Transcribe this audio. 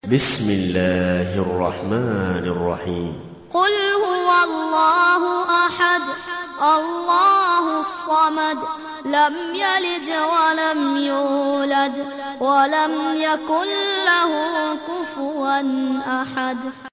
بسم الله الرحمن الرحيم. قل هو الله أحد الله الصمد لم يلد ولم يولد ولم يكن له كفوا أحد.